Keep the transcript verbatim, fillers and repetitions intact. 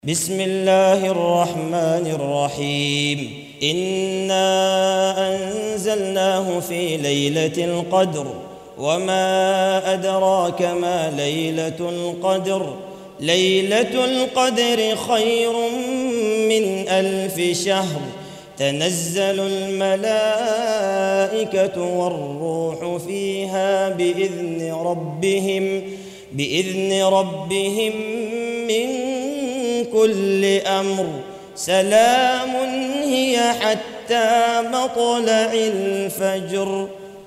بسم الله الرحمن الرحيم إنا أنزلناه في ليلة القدر وما أدراك ما ليلة القدر ليلة القدر خير من ألف شهر تنزل الملائكة والروح فيها بإذن ربهم بإذن ربهم من كل أمر سلام هي حتى مطلع الفجر.